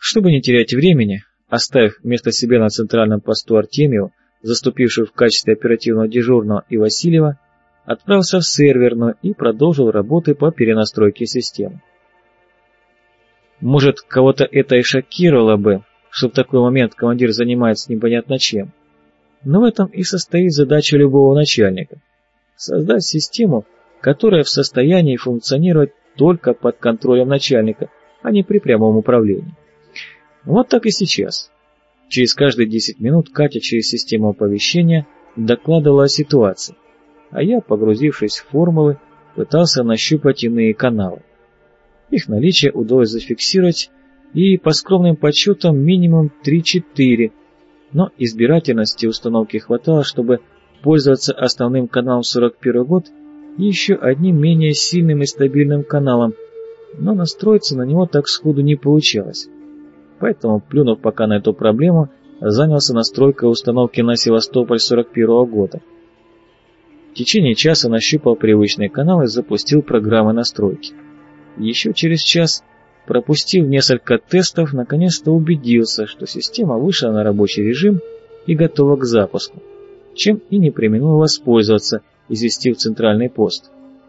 Чтобы не терять времени, оставив вместо себя на центральном посту Артемьеву, заступившую в качестве оперативного дежурного, и Васильева, отправился в серверную и продолжил работы по перенастройке системы. Может, кого-то это и шокировало бы, что в такой момент командир занимается непонятно чем. Но в этом и состоит задача любого начальника – создать систему, которая в состоянии функционировать только под контролем начальника, а не при прямом управлении. Вот так и сейчас. Через каждые 10 минут Катя через систему оповещения докладывала о ситуации, а я, погрузившись в формулы, пытался нащупать иные каналы. Их наличие удалось зафиксировать, и по скромным подсчетам минимум 3-4, но избирательности установки хватало, чтобы пользоваться основным каналом 41 год и еще одним менее сильным и стабильным каналом, но настроиться на него так сходу не получалось. Поэтому, плюнув пока на эту проблему, занялся настройкой установки на Севастополь 41 года. В течение часа нащупал привычный канал и запустил программы настройки. Еще через час, пропустив несколько тестов, наконец-то убедился, что система вышла на рабочий режим и готова к запуску, чем и не преминул воспользоваться, известив центральный пост.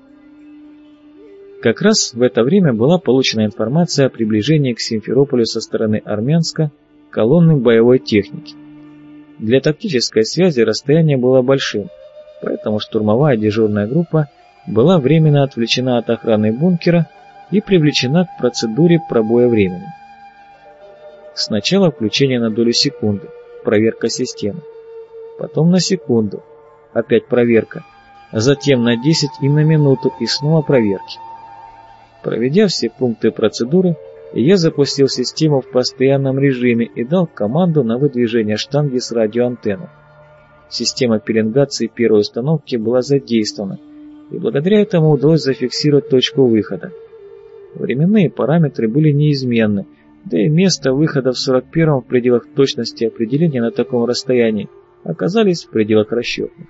Как раз в это время была получена информация о приближении к Симферополю со стороны Армянска колонны боевой техники. Для тактической связи расстояние было большим, поэтому штурмовая дежурная группа была временно отвлечена от охраны бункера и привлечена к процедуре пробоя времени. Сначала включение на долю секунды, проверка системы, потом на секунду, опять проверка, затем на 10 и на минуту и снова проверки. Проведя все пункты процедуры, я запустил систему в постоянном режиме и дал команду на выдвижение штанги с радиоантенной. Система пеленгации первой установки была задействована, и благодаря этому удалось зафиксировать точку выхода. Временные параметры были неизменны, да и место выхода в 41-м в пределах точности определения на таком расстоянии оказались в пределах расчетных.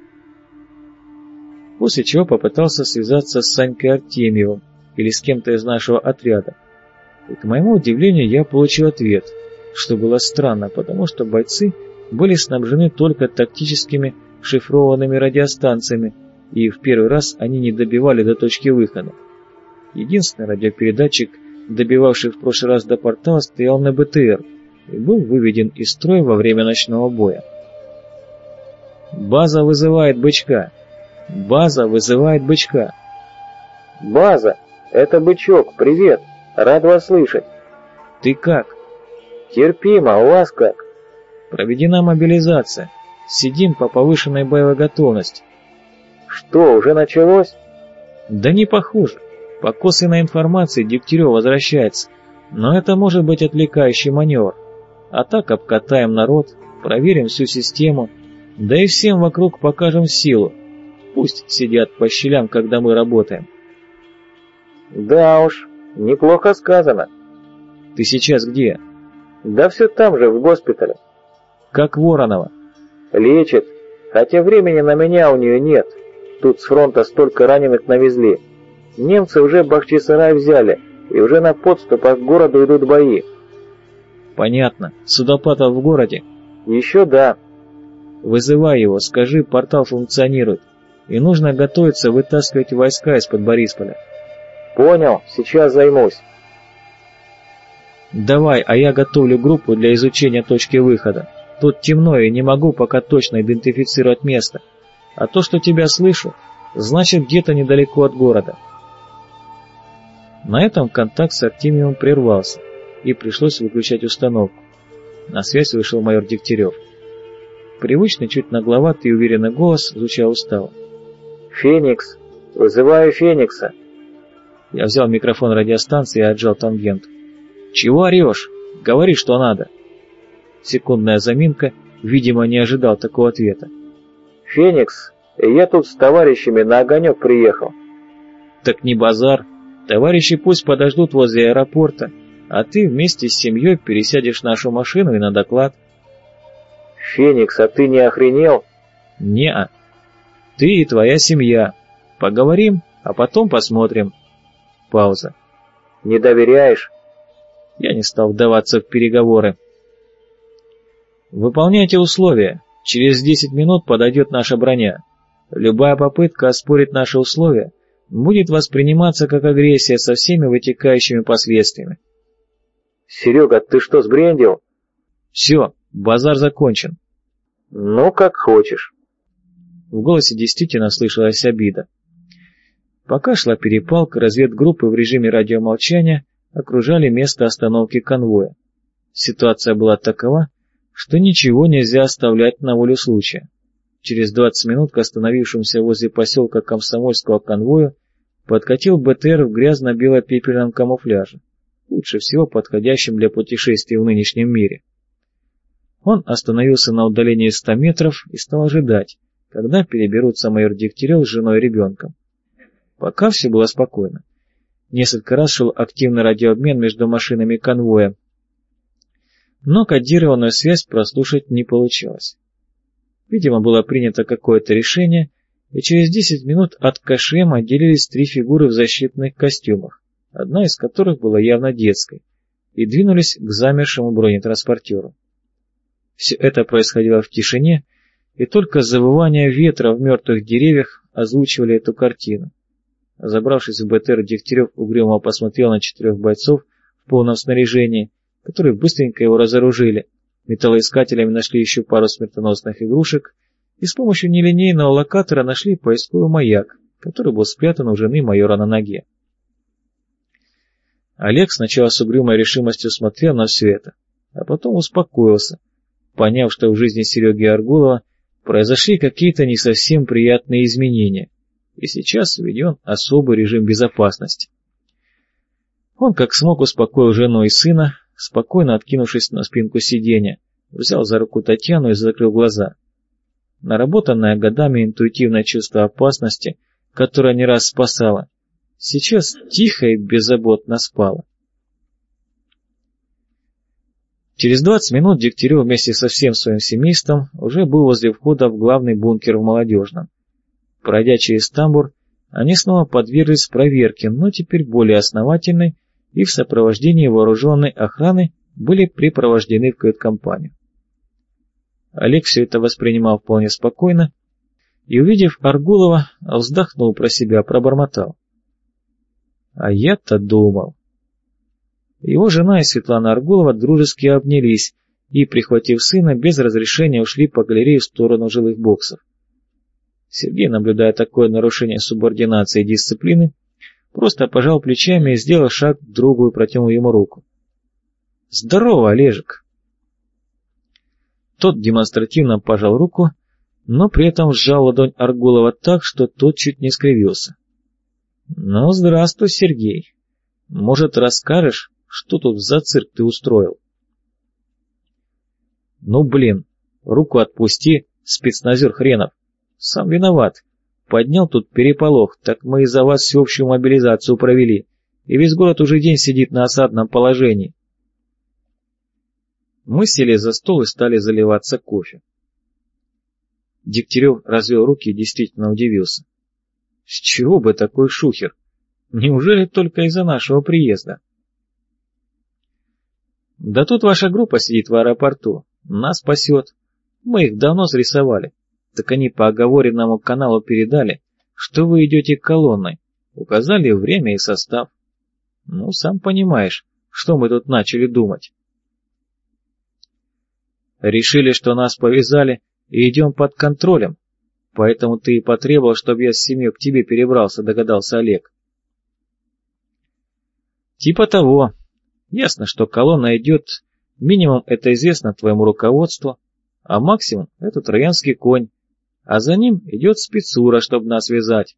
После чего попытался связаться с Санькой Артемьевым или с кем-то из нашего отряда. И, к моему удивлению, я получил ответ, что было странно, потому что бойцы были снабжены только тактическими шифрованными радиостанциями, и в первый раз они не добивали до точки выхода. Единственный радиопередатчик, добивавший в прошлый раз до портала, стоял на БТР и был выведен из строя во время ночного боя. «База вызывает Бычка! База вызывает Бычка!» «База! Это Бычок! Привет! Рад вас слышать!» «Ты как?» «Терпимо, у вас как?» «Проведена мобилизация. Сидим по повышенной боевой готовности». «Что, уже началось?» «Да не похоже. По косвенной информации Дегтярев возвращается, но это может быть отвлекающий маневр. А так обкатаем народ, проверим всю систему, да и всем вокруг покажем силу. Пусть сидят по щелям, когда мы работаем». «Да уж, неплохо сказано». «Ты сейчас где?» «Да все там же, в госпитале». «Как Воронова?» «Лечит, хотя времени на меня у нее нет. Тут с фронта столько раненых навезли. Немцы уже Бахчисарай взяли, и уже на подступах к городу идут бои». «Понятно. Судопатов в городе?» «Еще да». «Вызывай его, скажи, портал функционирует, и нужно готовиться вытаскивать войска из-под Борисполя». «Понял, сейчас займусь». «Давай, а я готовлю группу для изучения точки выхода. Тут темно и не могу пока точно идентифицировать место. А то, что тебя слышу, значит где-то недалеко от города». На этом контакт с Артемьевым прервался, и пришлось выключать установку. На связь вышел майор Дегтярев. Привычный, чуть нагловатый и уверенный голос звучал устало. «Феникс, вызываю Феникса». Я взял микрофон радиостанции и отжал тангенту. «Чего орешь? Говори, что надо». Секундная заминка, видимо, не ожидал такого ответа. «Феникс, я тут с товарищами на огонек приехал». «Так не базар. Товарищи пусть подождут возле аэропорта, а ты вместе с семьей пересядешь в нашу машину и на доклад». «Феникс, а ты не охренел?» «Не-а. Ты и твоя семья. Поговорим, а потом посмотрим». Пауза. «Не доверяешь?» Я не стал вдаваться в переговоры. «Выполняйте условия. Через 10 минут подойдет наша броня. Любая попытка оспорить наши условия будет восприниматься как агрессия со всеми вытекающими последствиями». «Серега, ты что, сбрендил?» «Все, базар закончен». «Ну, как хочешь». В голосе действительно слышалась обида. Пока шла перепалка, разведгруппы в режиме радиомолчания окружали место остановки конвоя. Ситуация была такова, что ничего нельзя оставлять на волю случая. Через 20 минут к остановившемуся возле поселка Комсомольского конвою подкатил БТР в грязно-бело-пепельном камуфляже, лучше всего подходящем для путешествий в нынешнем мире. Он остановился на удалении 100 метров и стал ожидать, когда переберутся майор Дегтярев с женой и ребенком. Пока все было спокойно. Несколько раз шел активный радиообмен между машинами конвоя, но кодированную связь прослушать не получалось. Видимо, было принято какое-то решение, и через 10 минут от КШМ отделились 3 фигуры в защитных костюмах, одна из которых была явно детской, и двинулись к замершему бронетранспортеру. Все это происходило в тишине, и только завывание ветра в мертвых деревьях озвучивали эту картину. Забравшись в БТР, Дегтярев угрюмо посмотрел на 4 бойцов в полном снаряжении, которые быстренько его разоружили, металлоискателями нашли еще пару смертоносных игрушек и с помощью нелинейного локатора нашли поисковый маяк, который был спрятан у жены майора на ноге. Олег сначала с угрюмой решимостью смотрел на все это, а потом успокоился, поняв, что в жизни Сереги Аргулова произошли какие-то не совсем приятные изменения, и сейчас введен особый режим безопасности. Он как смог успокоил жену и сына, спокойно откинувшись на спинку сиденья, взял за руку Татьяну и закрыл глаза. Наработанное годами интуитивное чувство опасности, которое не раз спасало, сейчас тихо и беззаботно спало. Через 20 минут Дегтярев вместе со всем своим семейством уже был возле входа в главный бункер в Молодежном. Пройдя через тамбур, они снова подверглись проверке, но теперь более основательной, и в сопровождении вооруженной охраны были припровождены в кают-компанию. Олег все это воспринимал вполне спокойно, и, увидев Аргулова, вздохнул про себя, пробормотал. А я-то думал. Его жена и Светлана Аргулова дружески обнялись и, прихватив сына, без разрешения ушли по галерее в сторону жилых боксов. Сергей, наблюдая такое нарушение субординации и дисциплины, просто пожал плечами и, сделав шаг к другу, и протянул ему руку. «Здорово, Олежек!» Тот демонстративно пожал руку, но при этом сжал ладонь Аргулова так, что тот чуть не скривился. «Ну, здравствуй, Сергей. Может, расскажешь, что тут за цирк ты устроил?» «Ну, блин, руку отпусти, спецназер хренов. Сам виноват. Поднял тут переполох, так мы из-за вас всеобщую мобилизацию провели, и весь город уже день сидит на осадном положении». Мы сели за стол и стали заливаться кофе. Дегтярев развел руки и действительно удивился. С чего бы такой шухер? Неужели только из-за нашего приезда? Да тут ваша группа сидит в аэропорту, нас спасет. Мы их давно срисовали. Так они по оговоренному каналу передали, что вы идете колонной, указали время и состав. Ну, сам понимаешь, что мы тут начали думать. Решили, что нас повязали и идем под контролем, поэтому ты и потребовал, чтобы я с семьей к тебе перебрался, догадался Олег. Типа того. Ясно, что колонна идет, минимум это известно твоему руководству, а максимум это троянский конь, а за ним идет спецура, чтобы нас вязать.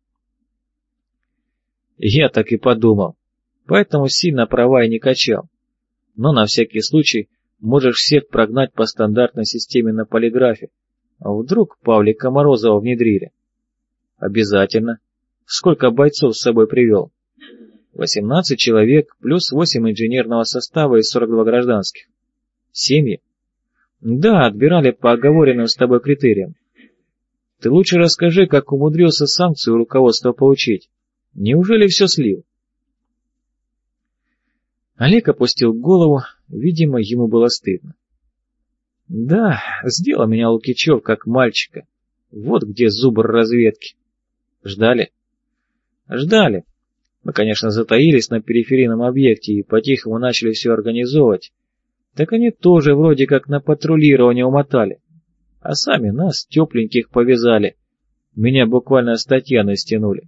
Я так и подумал, поэтому сильно права и не качал. Но на всякий случай можешь всех прогнать по стандартной системе на полиграфе. А вдруг Павлика Морозова внедрили? Обязательно. Сколько бойцов с собой привел? 18 человек, плюс 8 инженерного состава и 42 гражданских. Семьи? Да, отбирали по оговоренным с тобой критериям. Ты лучше расскажи, как умудрился санкцию руководства получить. Неужели все слил? Олег опустил голову, видимо, ему было стыдно. Да, сделал меня Лукичев как мальчика. Вот где зубр разведки. Ждали? Ждали. Мы, конечно, затаились на периферийном объекте и по-тихому начали все организовывать. Так они тоже вроде как на патрулирование умотали. А сами нас, тепленьких, повязали. Меня буквально с Татьяной стянули.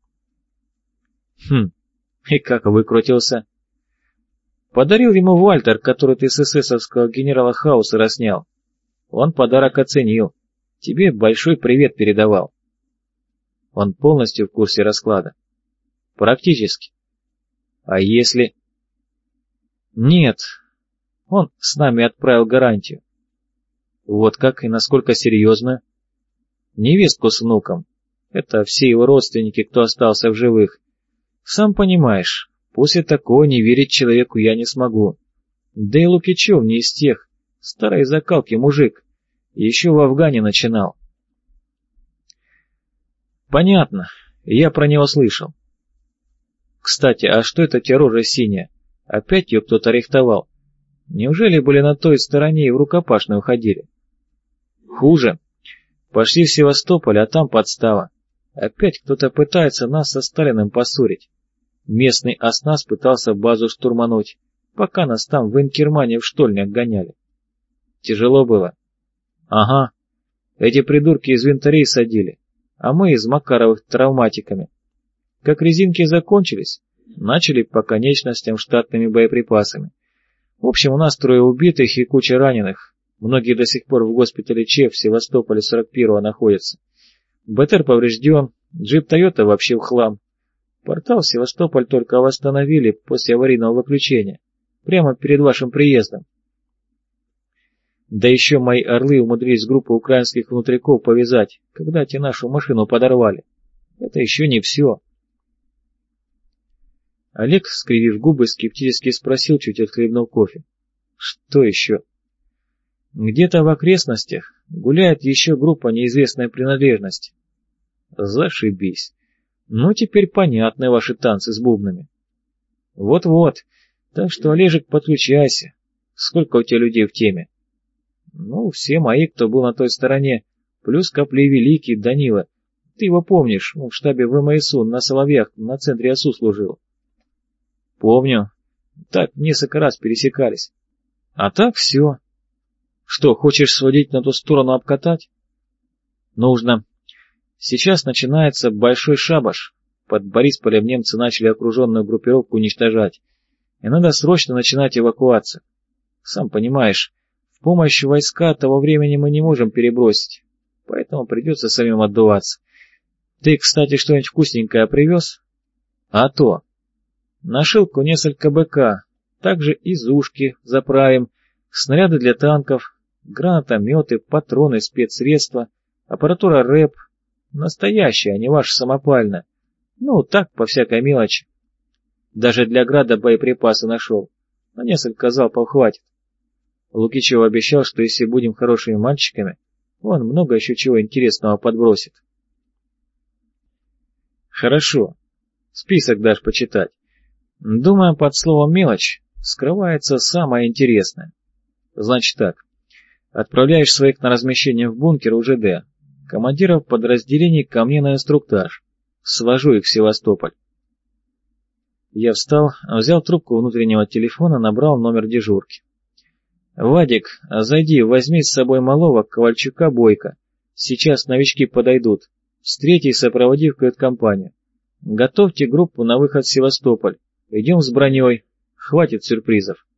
И как выкрутился? Подарил ему Вальтер, который ты с эсэсовского генерала Хаусера снял. Он подарок оценил. Тебе большой привет передавал. Он полностью в курсе расклада. Практически. А если... Нет. Он с нами отправил гарантию. Вот как и насколько серьезно? Невестку с внуком. Это все его родственники, кто остался в живых. Сам понимаешь, после такого не верить человеку я не смогу. Да и Лукичев не из тех. Старой закалки мужик. Еще в Афгане начинал. Понятно. Я про него слышал. Кстати, а что это те рожа синяя? Опять ее кто-то рихтовал. Неужели были на той стороне и в рукопашную ходили? Хуже. Пошли в Севастополь, а там подстава. Опять кто-то пытается нас со Сталиным поссорить. Местный оснас пытался базу штурмануть, пока нас там в Инкермане в штольнях гоняли. Тяжело было? Ага. Эти придурки из винтарей садили, а мы из Макаровых травматиками. Как резинки закончились, начали по конечностям штатными боеприпасами. В общем, у нас 3 убитых и куча раненых. Многие до сих пор в госпитале ЧЕФ в Севастополе 41-го находятся. БТР поврежден, джип Тойота вообще в хлам. Портал в Севастополь только восстановили после аварийного выключения, прямо перед вашим приездом. Да еще мои орлы умудрились группу украинских внутряков повязать, когда те нашу машину подорвали. Это еще не все. Олег, скривив губы, скептически спросил, чуть отхлебнув кофе. Что еще? Где-то в окрестностях гуляет еще группа неизвестной принадлежности. Зашибись. Ну, теперь понятны ваши танцы с бубнами. Вот-вот. Так что, Олежек, подключайся. Сколько у тебя людей в теме? Ну, все мои, кто был на той стороне, плюс Коплей Великий, Данила. Ты его помнишь, он в штабе ВМСУ на Соловьях, на центре ОСУ служил. Помню. Так, несколько раз пересекались. А так все. Что, хочешь сводить на ту сторону обкатать? Нужно. Сейчас начинается большой шабаш. Под Борисполем немцы начали окруженную группировку уничтожать. И надо срочно начинать эвакуацию. Сам понимаешь, в помощь войска того времени мы не можем перебросить. Поэтому придется самим отдуваться. Ты, кстати, что-нибудь вкусненькое привез? А то. На шилку несколько БК. Также изушки заправим, снаряды для танков, гранатометы, патроны, спецсредства, аппаратура РЭП. Настоящая, а не ваша самопальная. Ну, так, по всякой мелочи. Даже для града боеприпасы нашел. На несколько залпов хватит. Лукичев обещал, что если будем хорошими мальчиками, он много еще чего интересного подбросит. Хорошо. Список дашь почитать. Думаю, под словом «мелочь» скрывается самое интересное. Значит так. Отправляешь своих на размещение в бункер УЖД. Командиров подразделений ко мне на инструктаж. Свожу их в Севастополь. Я встал, взял трубку внутреннего телефона, набрал номер дежурки. «Вадик, зайди, возьми с собой малого, Ковальчука, Бойко. Сейчас новички подойдут. Встрети и сопроводи в кают-компанию. Готовьте группу на выход в Севастополь. Идем с броней. Хватит сюрпризов».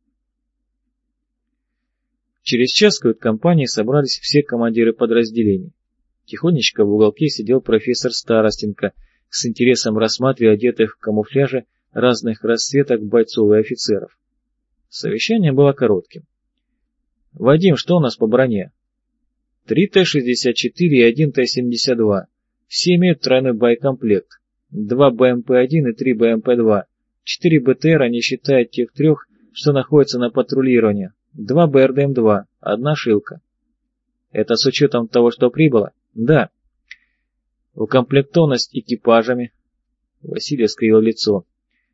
Через час в кают-компании собрались все командиры подразделений. Тихонечко в уголке сидел профессор Старостенко, с интересом рассматривая одетых в камуфляже разных расцветок бойцов и офицеров. Совещание было коротким. «Вадим, что у нас по броне?» 3 Т-64 и 1 Т-72. Все имеют тройной боекомплект. 2 БМП-1 и 3 БМП-2. 4 БТР, не считая тех 3, что находятся на патрулировании. 2 БРДМ-2, 1 шилка. Это с учетом того, что прибыло? Да. Укомплектованность экипажами. Василий скривил лицо.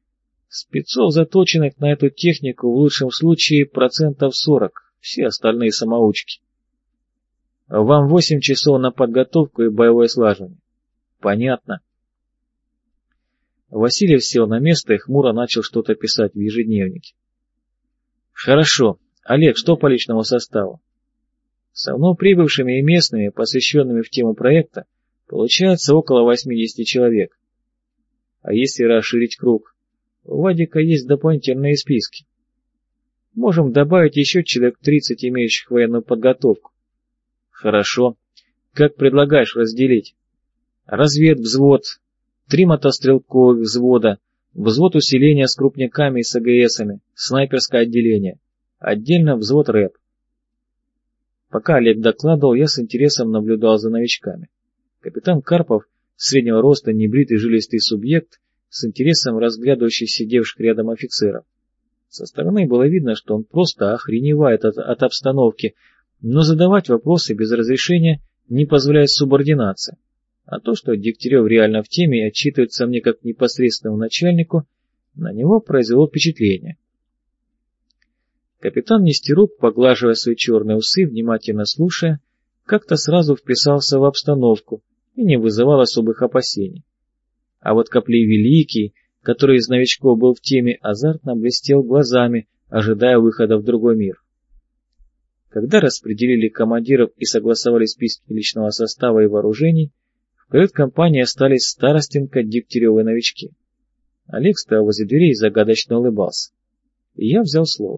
Спецов, заточенных на эту технику, в лучшем случае 40%, все остальные самоучки. Вам 8 часов на подготовку и боевое слаживание. Понятно. Васильев сел на место и хмуро начал что-то писать в ежедневнике. Хорошо. Олег, что по личному составу? Со мной прибывшими и местными, посвященными в тему проекта, получается около 80 человек. А если расширить круг? У Вадика есть дополнительные списки. Можем добавить еще человек 30, имеющих военную подготовку. Хорошо. Как предлагаешь разделить? Разведвзвод, 3 мотострелковых взвода, взвод усиления с крупняками и с АГСами, снайперское отделение. Отдельно взвод рэп. Пока Олег докладывал, я с интересом наблюдал за новичками. Капитан Карпов, среднего роста, небритый жилистый субъект, с интересом разглядывающий сидевших рядом офицеров. Со стороны было видно, что он просто охреневает от обстановки, но задавать вопросы без разрешения не позволяет субординация. А то, что Дегтярев реально в теме и отчитывается мне как непосредственному начальнику, на него произвело впечатление. Капитан Нестерук, поглаживая свои черные усы, внимательно слушая, как-то сразу вписался в обстановку и не вызывал особых опасений. А вот Коплей Великий, который из новичков был в теме, азартно блестел глазами, ожидая выхода в другой мир. Когда распределили командиров и согласовали списки личного состава и вооружений, в кают-компании остались Старостенко, Дегтярев и новички. Олег стоял возле дверей и загадочно улыбался. И я взял слово.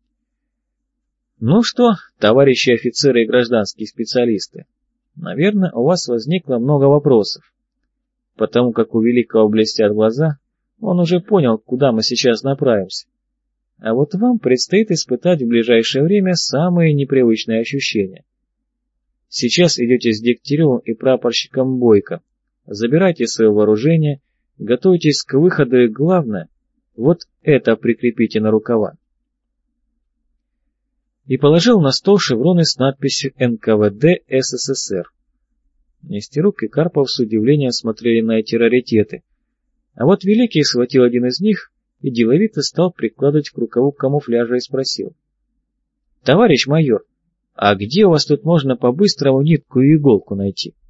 Ну что, товарищи офицеры и гражданские специалисты, наверное, у вас возникло много вопросов. Потому как у Великого блестят глаза, он уже понял, куда мы сейчас направимся. А вот вам предстоит испытать в ближайшее время самые непривычные ощущения. Сейчас идете с Дегтяревым и прапорщиком Бойко, забирайте свое вооружение, готовитесь к выходу и главное, вот это прикрепите на рукава. И положил на стол шевроны с надписью НКВД СССР. Нестерук и Карпов с удивлением смотрели на эти раритеты, а вот Великий схватил один из них и деловито стал прикладывать к рукаву камуфляжа и спросил. «Товарищ майор, а где у вас тут можно по-быстрому нитку и иголку найти?»